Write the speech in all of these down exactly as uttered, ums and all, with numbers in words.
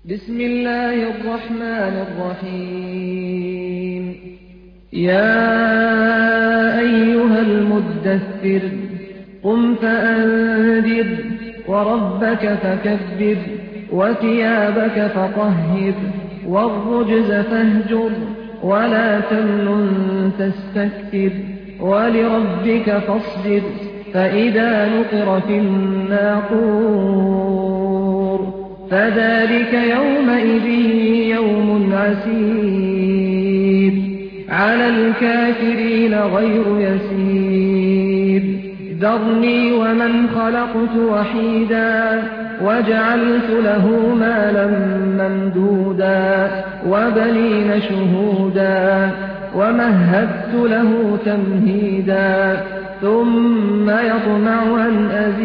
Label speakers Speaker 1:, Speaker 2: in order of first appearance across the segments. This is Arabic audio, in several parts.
Speaker 1: بسم الله الرحمن الرحيم يا أيها المدثر قم فأنذر وربك فكبر وثيابك فطهر والرجز فاهجر ولا تمنن تستكثر ولربك فاصبر فإذا نقر في الناقور فذلك يومئذ يوم عسير على الكافرين غير يسير ذرني ومن خلقت وحيدا وجعلت له مالا ممدودا وبنين شهودا ومهدت له تمهيدا ثم يطمع أن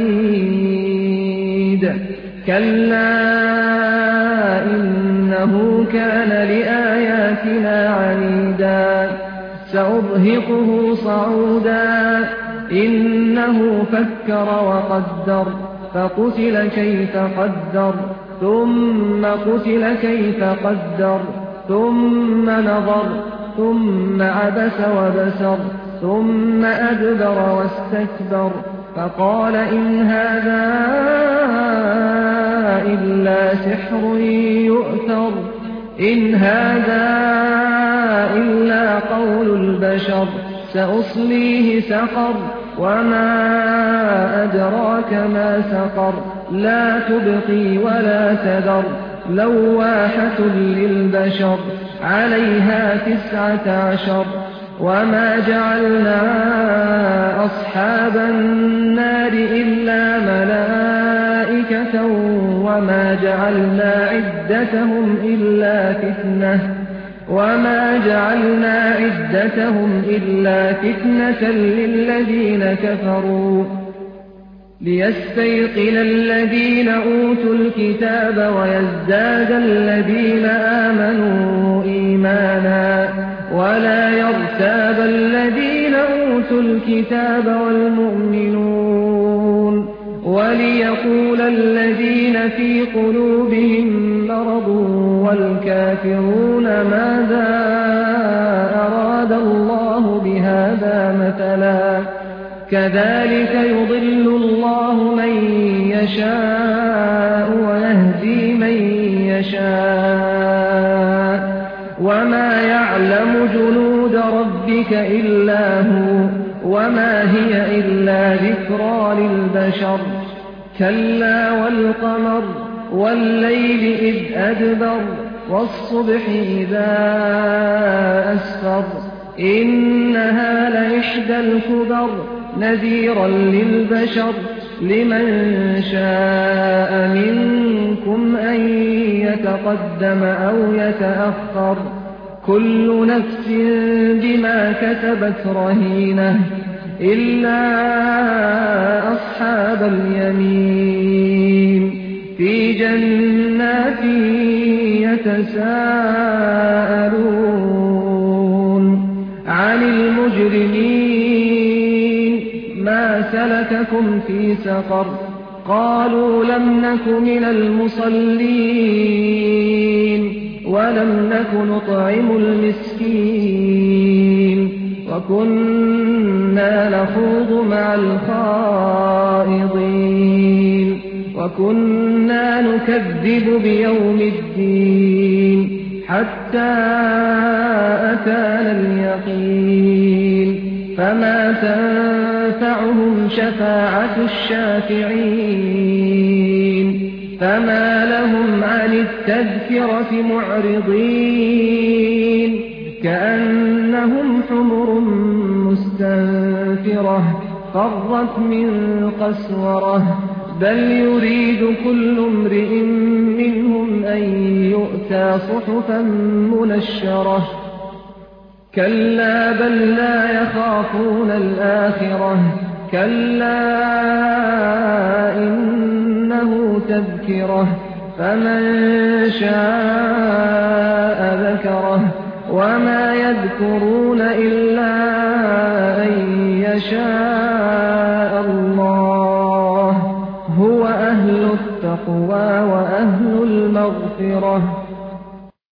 Speaker 1: أزيد كلا إنه كان لآياتنا عنيدا سأرهقه صعودا إنه فكر وقدر فقتل كيف قدر ثم قتل كيف قدر ثم نظر ثم عبس وبسر ثم أدبر واستكبر فقال إن هذا إلا سحر يؤثر إن هذا إلا قول البشر سأصليه سقر وما أدراك ما سقر لا تبقي ولا تذر لواحة للبشر عليها تسعة عشر وما جعلنا أصحاب النار إلا ملائكة وما جعلنا عدتهم إلا فتنة وما جعلنا عدتهم إلا فتنة للذين كفروا ليستيقن الذين أوتوا الكتاب ويزداد الذين آمنوا إيمانا ولا يرتاب الذين أوتوا الكتاب والمؤمنون وليقول الذين في قلوبهم مرض والكافرون ماذا أراد الله بهذا مثلا كذلك يضل الله من يشاء ويهدي من يشاء وما يعلم جنود ربك إلا هو وما هي إلا ذكرى للبشر كلا والقمر والليل إذ أدبر والصبح إذا أسفر إنها لإحدى الكبر نذيرا للبشر لمن شاء منكم أن يتقدم أو يتأخر كل نفس بما كسبت رهينة إلا أصحاب اليمين في جنات يتساءلون عن المجرمين ما سلككم في سقر قالوا لم نك من المصلين ولم نك نطعم المسكين وكنا نخوض مع الخائضين وكنا نكذب بيوم الدين حتى أتانا اليقين فما تنفعهم شفاعة الشافعين فما لهم عن التذكرة معرضين كأنهم حمر مستنفرة فرت من قسورة بل يريد كل امرئ منهم أن يؤتى صحفا منشرة كلا بل لا يخافون الآخرة كلا إنه تذكرة فمن شاء ذكره وما يذكرون إلا أن يشاء الله هو أهل التقوى وأهل المغفرة مغفرة